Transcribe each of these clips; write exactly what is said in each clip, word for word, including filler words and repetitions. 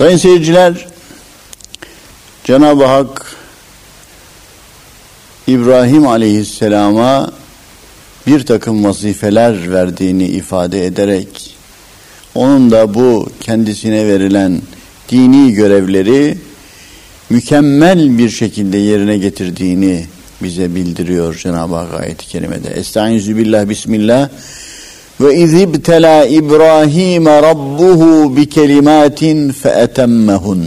Sayın seyirciler, Cenab-ı Hak İbrahim Aleyhisselam'a bir takım vazifeler verdiğini ifade ederek onun da bu kendisine verilen dini görevleri mükemmel bir şekilde yerine getirdiğini bize bildiriyor Cenab-ı Hak ayet-i kerimede. Estaizu billah, bismillah. Ve izibtela İbrahim rabbuhu bi kelimatin feetemmehun.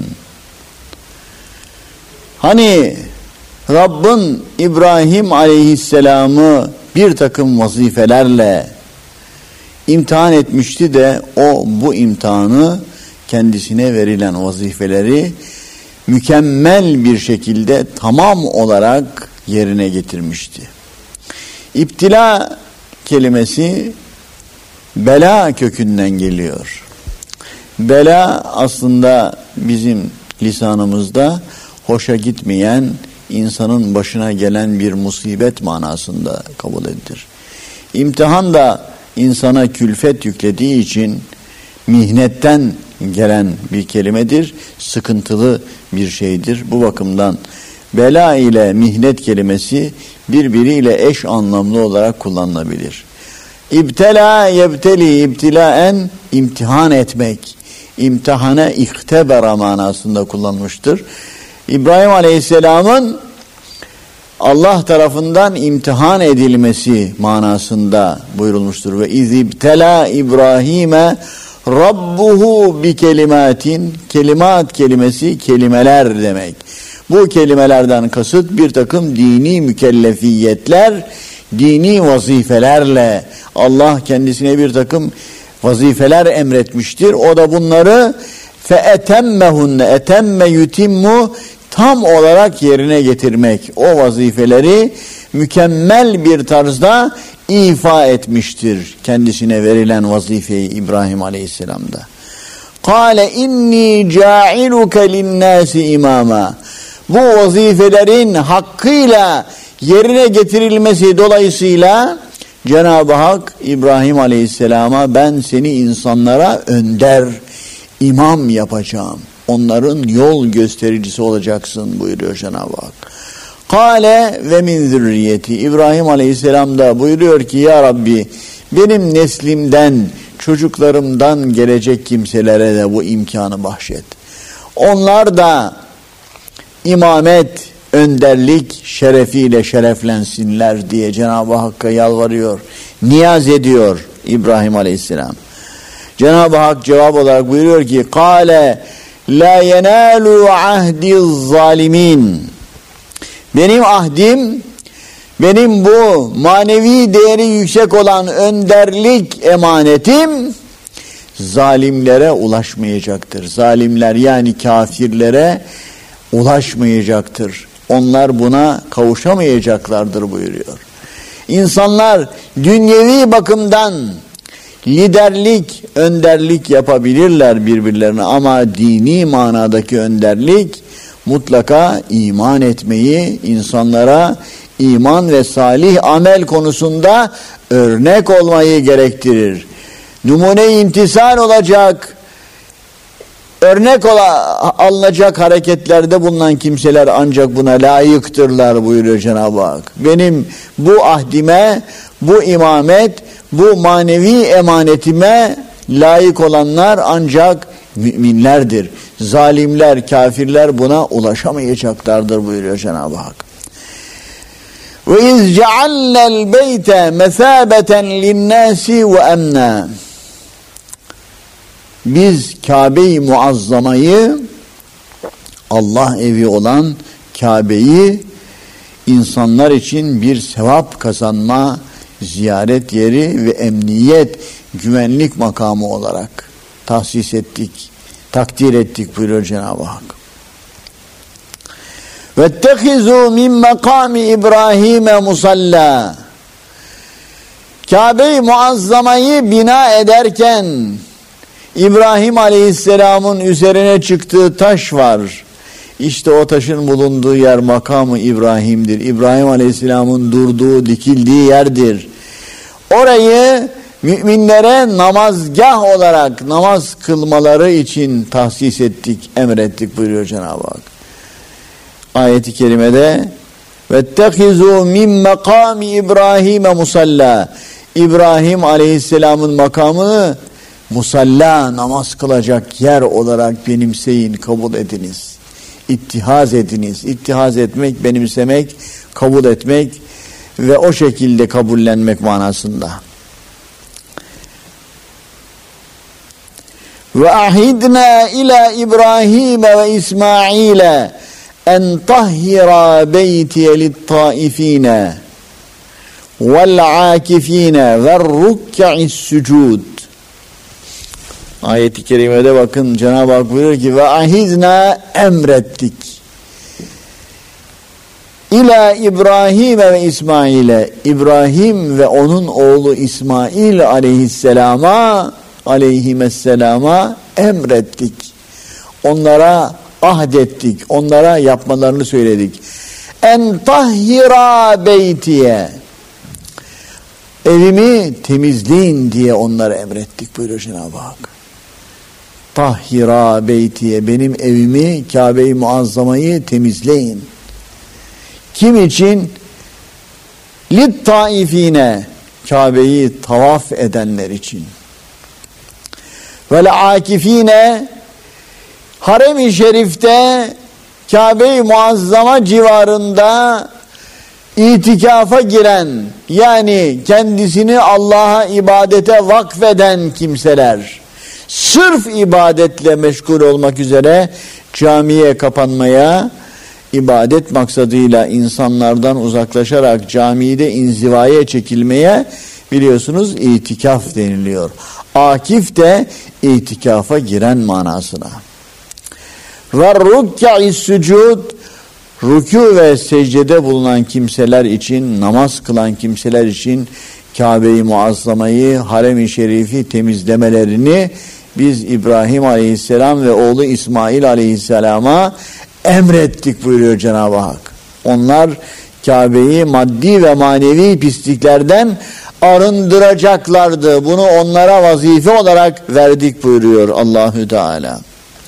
Hani Rabbin İbrahim Aleyhisselam'ı bir takım vazifelerle imtihan etmişti de o bu imtihanı, kendisine verilen vazifeleri mükemmel bir şekilde tamam olarak yerine getirmişti. İptila kelimesi bela kökünden geliyor. Bela aslında bizim lisanımızda hoşa gitmeyen, insanın başına gelen bir musibet manasında kabul edilir. İmtihan da insana külfet yüklediği için mihnetten gelen bir kelimedir, sıkıntılı bir şeydir. Bu bakımdan bela ile mihnet kelimesi birbiriyle eş anlamlı olarak kullanılabilir. İbtela yebteli, ibtilaen imtihan etmek, imtihane ihtebera manasında kullanmıştır. İbrahim Aleyhisselam'ın Allah tarafından imtihan edilmesi manasında buyurulmuştur. Ve izibtela İbrahim'e rabbuhu bi kelimatin, kelimat kelimesi kelimeler demek. Bu kelimelerden kasıt bir takım dini mükellefiyetler, dini vazifelerle Allah kendisine bir takım vazifeler emretmiştir. O da bunları feetemmehunne, etemme yutimmu, tam olarak yerine getirmek. O vazifeleri mükemmel bir tarzda ifa etmiştir kendisine verilen vazifeyi İbrahim Aleyhisselam'da. Kâle inni câ'iluke linnâsi imâmâ. Bu vazifelerin hakkıyla yerine getirilmesi dolayısıyla Cenab-ı Hak İbrahim Aleyhisselam'a ben seni insanlara önder, imam yapacağım. Onların yol göstericisi olacaksın buyuruyor Cenab-ı Hak. Kale ve min zürriyeti. İbrahim Aleyhisselam da buyuruyor ki ya Rabbi benim neslimden, çocuklarımdan gelecek kimselere de bu imkanı bahşet. Onlar da imamet, önderlik şerefiyle şereflensinler diye Cenab-ı Hakk'a yalvarıyor, niyaz ediyor İbrahim Aleyhisselam. Cenab-ı Hak cevap olarak buyuruyor ki kâle la yenâlu ahdiz zalimin. Benim ahdim, benim bu manevi değeri yüksek olan önderlik emanetim zalimlere ulaşmayacaktır. Zalimler yani kafirlere ulaşmayacaktır. Onlar buna kavuşamayacaklardır buyuruyor. İnsanlar dünyevi bakımdan liderlik, önderlik yapabilirler birbirlerine ama dini manadaki önderlik mutlaka iman etmeyi, insanlara iman ve salih amel konusunda örnek olmayı gerektirir. Numune-i intisal olacak, örnek ola, alınacak hareketlerde bulunan kimseler ancak buna layıktırlar buyuruyor Cenab-ı Hak. Benim bu ahdime, bu imamet, bu manevi emanetime layık olanlar ancak müminlerdir. Zalimler, kafirler buna ulaşamayacaklardır buyuruyor Cenab-ı Hak. Ve iz ceallel beyte mesabeten linnâsi ve emnâ. Biz Kabe-i Muazzama'yı, Allah evi olan Kabe'yi insanlar için bir sevap kazanma, ziyaret yeri ve emniyet, güvenlik makamı olarak tahsis ettik, takdir ettik buyuruyor Cenab-ı Hak. وَاتَّخِذُوا مِنْ مَقَامِ İbrahim'e musalla. Kabe-i Muazzama'yı bina ederken İbrahim Aleyhisselam'ın üzerine çıktığı taş var. İşte o taşın bulunduğu yer makamı İbrahim'dir. İbrahim Aleyhisselam'ın durduğu, dikildiği yerdir. Orayı müminlere namazgah olarak namaz kılmaları için tahsis ettik, emrettik buyuruyor Cenab-ı Hak. Ayet-i kerimede وَاتَّخِذُوا مِنْ مَقَامِ İbrahim'e musalla. İbrahim Aleyhisselam'ın makamını musalla, namaz kılacak yer olarak benimseyin, kabul ediniz. İttihaz ediniz. İttihaz etmek, benimsemek, kabul etmek ve o şekilde kabullenmek manasında. Ve ahidna ila İbrahim ve İsmail en tahhira beytiye lit-taifine vel-akifine ve'r-ruk'is sucud. Ayet-i kerimede bakın Cenab-ı Hak buyuruyor ki ve ahidna, emrettik. İla İbrahim ve İsmail'e, İbrahim ve onun oğlu İsmail aleyhisselama aleyhisselama emrettik. Onlara ahdettik. Onlara yapmalarını söyledik. En tahhira beytiye, evimi temizleyin diye onlara emrettik buyuruyor Cenab-ı Hak. Tahhira beytiye, benim evimi, Kabe-i Muazzama'yı temizleyin. Kim için? Lit taifine, Kabe'yi tavaf edenler için. Vel akifine, Harem-i Şerif'te Kabe-i Muazzama civarında itikafa giren, yani kendisini Allah'a ibadete vakfeden kimseler, sırf ibadetle meşgul olmak üzere camiye kapanmaya, ibadet maksadıyla insanlardan uzaklaşarak camide inzivaya çekilmeye, biliyorsunuz itikaf deniliyor. Akif de itikafa giren manasına. Ve ruk'is sucud, rükû ve secdede bulunan kimseler için, namaz kılan kimseler için Kabe-i Muazzama'yı, Harem-i Şerif'i temizlemelerini biz İbrahim Aleyhisselam ve oğlu İsmail Aleyhisselam'a emrettik buyuruyor Cenab-ı Hak. Onlar Kabe'yi maddi ve manevi pisliklerden arındıracaklardı. Bunu onlara vazife olarak verdik buyuruyor Allahü Teala.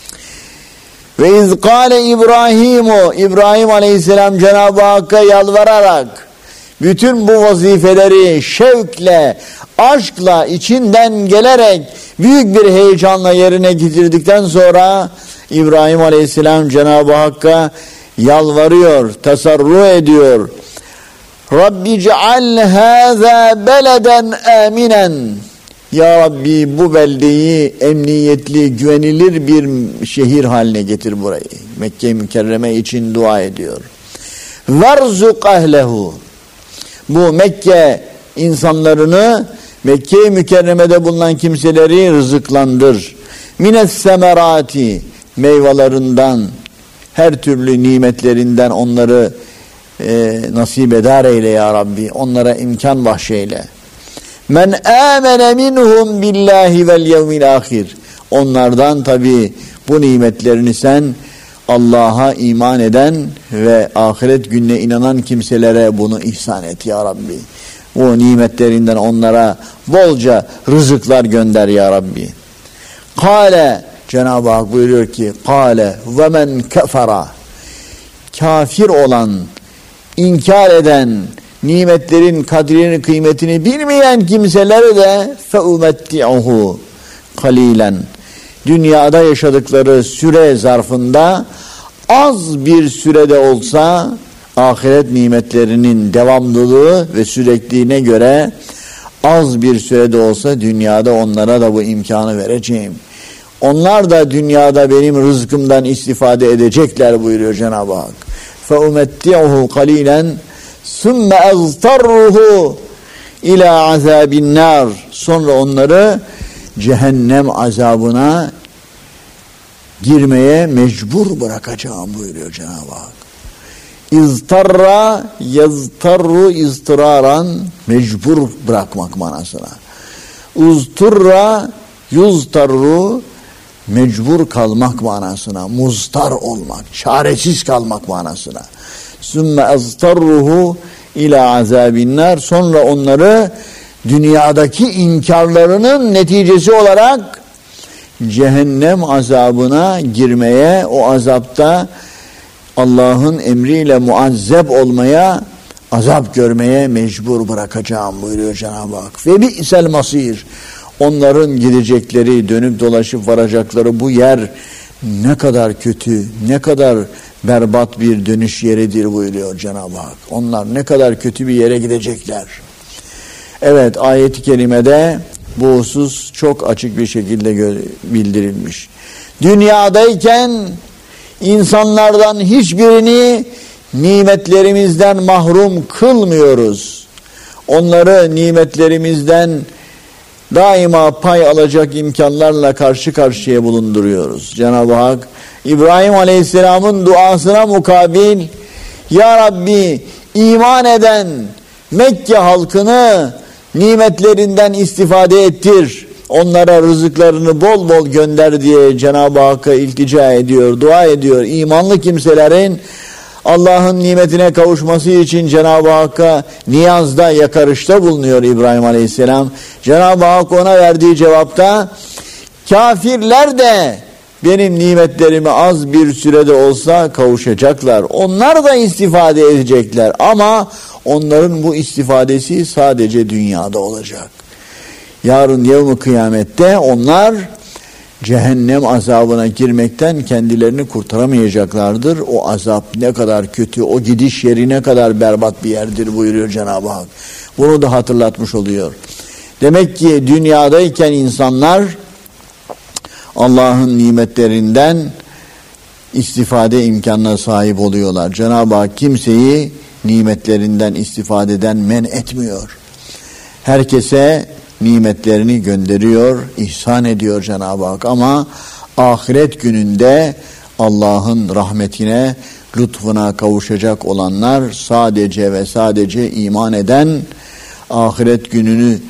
Ve iz kâle İbrahimu, İbrahim Aleyhisselam Cenab-ı Hakk'a yalvararak bütün bu vazifeleri şevkle, aşkla, içinden gelerek büyük bir heyecanla yerine getirdikten sonra İbrahim Aleyhisselam Cenab-ı Hakk'a yalvarıyor, tasarruf ediyor. Rabbi ceal hâzâ beleden âminen. Ya Rabbi, bu beldeyi emniyetli, güvenilir bir şehir haline getir burayı. Mekke-i Mükerreme için dua ediyor. Verzuk ehlehu. Bu Mekke insanlarını, Mekke-i Mükerreme'de bulunan kimseleri rızıklandır. Mines semerati, meyvelerinden, her türlü nimetlerinden onları e, nasip eder eyle ya Rabbi. Onlara imkan bahşeyle. Men amene minhum billahi vel yevmil ahir. Onlardan tabi bu nimetlerini sen Allah'a iman eden ve ahiret gününe inanan kimselere bunu ihsan et ya Rabbi. O nimetlerinden onlara bolca rızıklar gönder ya Rabbi. Kale, Cenab-ı Hak buyuruyor ki kale ve men kefera, kafir olan, inkar eden, nimetlerin kadrini, kıymetini bilmeyen kimseleri de فَاُمَتِّعُهُ kalilen, dünyada yaşadıkları süre zarfında az bir sürede olsa ahiret nimetlerinin devamlılığı ve sürekliliğine göre az bir sürede olsa dünyada onlara da bu imkanı vereceğim. Onlar da dünyada benim rızkımdan istifade edecekler buyuruyor Cenab-ı Hak. فَاُمَتِّعُهُ قَلِيلًا ثُمَّ اَغْتَرُّهُ اِلَى عَذَابِ النَّارِ. Sonra onları cehennem azabına girmeye mecbur bırakacağım buyuruyor Cenab-ı Hak. İztarra yaztarru iztiraran, mecbur bırakmak manasına. Uzturra yuztarru, mecbur kalmak manasına. Muztar olmak, çaresiz kalmak manasına. Sümme aztarruhu ila azabinnar. Sonra onları dünyadaki inkarlarının neticesi olarak cehennem azabına girmeye, o azapta Allah'ın emriyle muazzeb olmaya, azap görmeye mecbur bırakacağım buyuruyor Cenab-ı Hak. Ve bi'sel masir. Onların gidecekleri, dönüp dolaşıp varacakları bu yer ne kadar kötü, ne kadar berbat bir dönüş yeridir buyuruyor Cenab-ı Hak. Onlar ne kadar kötü bir yere gidecekler. Evet, ayet-i kerimede bu husus çok açık bir şekilde bildirilmiş. Dünyadayken insanlardan hiçbirini nimetlerimizden mahrum kılmıyoruz. Onları nimetlerimizden daima pay alacak imkanlarla karşı karşıya bulunduruyoruz. Cenab-ı Hak İbrahim Aleyhisselam'ın duasına mukabil, Ya Rabbi iman eden Mekke halkını nimetlerinden istifade ettir, onlara rızıklarını bol bol gönder diye Cenab-ı Hakk'a iltica ediyor, dua ediyor. İmanlı kimselerin Allah'ın nimetine kavuşması için Cenab-ı Hakk'a niyazda, yakarışta bulunuyor İbrahim Aleyhisselam. Cenab-ı Hak ona verdiği cevapta, kafirler de benim nimetlerime az bir sürede olsa kavuşacaklar. Onlar da istifade edecekler ama onların bu istifadesi sadece dünyada olacak. Yarın yevm-i kıyamette onlar cehennem azabına girmekten kendilerini kurtaramayacaklardır. O azap ne kadar kötü, o gidiş yeri ne kadar berbat bir yerdir buyuruyor Cenab-ı Hak. Bunu da hatırlatmış oluyor. Demek ki dünyadayken insanlar Allah'ın nimetlerinden istifade imkanına sahip oluyorlar. Cenab-ı Hak kimseyi nimetlerinden istifadeden men etmiyor. Herkese nimetlerini gönderiyor, ihsan ediyor Cenab-ı Hak ama ahiret gününde Allah'ın rahmetine, lütfuna kavuşacak olanlar sadece ve sadece iman eden, ahiret gününü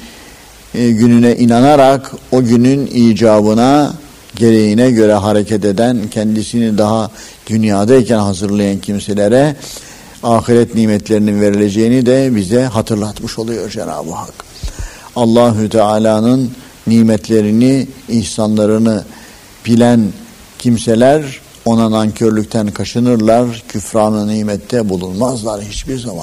e, gününe inanarak o günün icabına, gereğine göre hareket eden, kendisini daha dünyadayken hazırlayan kimselere ahiret nimetlerinin verileceğini de bize hatırlatmış oluyor Cenab-ı Hak. Allahü Teala'nın nimetlerini, ihsanlarını bilen kimseler ona nankörlükten kaçınırlar, küfran-ı nimette bulunmazlar hiçbir zaman.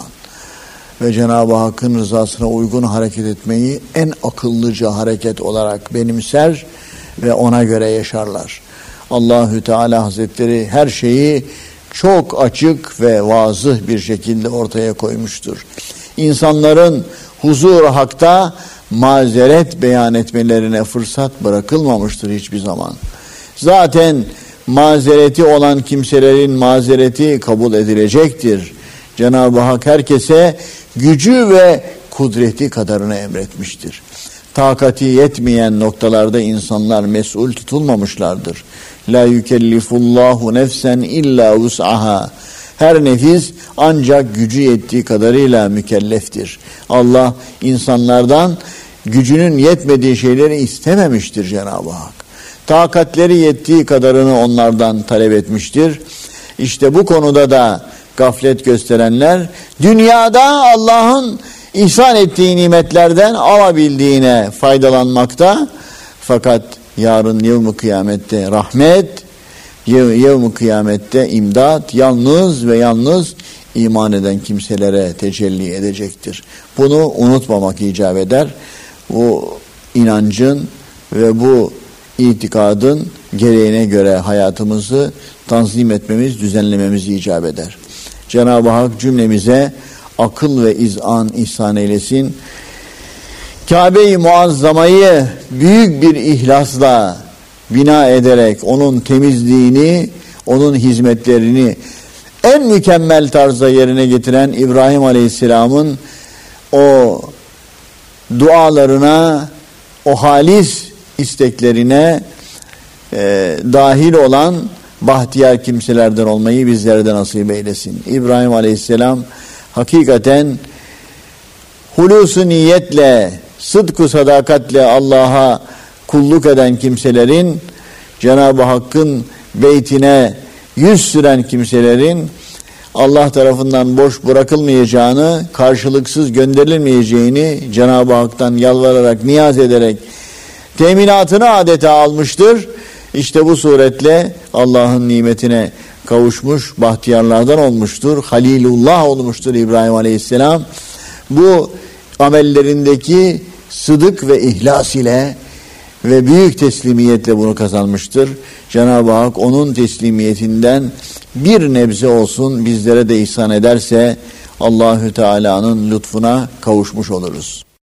Ve Cenab-ı Hakk'ın rızasına uygun hareket etmeyi en akıllıca hareket olarak benimser ve ona göre yaşarlar. Allahü Teala Hazretleri her şeyi çok açık ve vazıh bir şekilde ortaya koymuştur. İnsanların huzur-u hakta mazeret beyan etmelerine fırsat bırakılmamıştır hiçbir zaman. Zaten mazereti olan kimselerin mazereti kabul edilecektir. Cenab-ı Hak herkese gücü ve kudreti kadarını emretmiştir. Takati yetmeyen noktalarda insanlar mesul tutulmamışlardır. La yükellifullahu nefsen illa vus'aha. Her nefis ancak gücü yettiği kadarıyla mükelleftir. Allah insanlardan gücünün yetmediği şeyleri istememiştir Cenab-ı Hak. Takatleri yettiği kadarını onlardan talep etmiştir. İşte bu konuda da gaflet gösterenler dünyada Allah'ın ihsan ettiği nimetlerden alabildiğine faydalanmakta. Fakat yarın yevm-i kıyamette rahmet, yevm-i kıyamette imdat yalnız ve yalnız iman eden kimselere tecelli edecektir. Bunu unutmamak icap eder. Bu inancın ve bu itikadın gereğine göre hayatımızı tanzim etmemiz, düzenlememiz icap eder. Cenab-ı Hak cümlemize akıl ve izan ihsan eylesin. Kabe-i Muazzama'yı büyük bir ihlasla bina ederek onun temizliğini, onun hizmetlerini en mükemmel tarzda yerine getiren İbrahim Aleyhisselam'ın o dualarına, o halis isteklerine e, dahil olan bahtiyar kimselerden olmayı bizlere de nasip eylesin. İbrahim Aleyhisselam hakikaten hulusu niyetle, sıdku sadakatle Allah'a kulluk eden kimselerin, Cenab-ı Hakk'ın beytine yüz süren kimselerin Allah tarafından boş bırakılmayacağını, karşılıksız gönderilmeyeceğini Cenab-ı Hak'tan yalvararak, niyaz ederek teminatını adeta almıştır. İşte bu suretle Allah'ın nimetine kavuşmuş, bahtiyarlardan olmuştur. Halilullah olmuştur İbrahim Aleyhisselam. Bu amellerindeki sıdık ve ihlas ile ve büyük teslimiyetle bunu kazanmıştır. Cenab-ı Hak onun teslimiyetinden bir nebze olsun bizlere de ihsan ederse Allahü Teala'nın lütfuna kavuşmuş oluruz.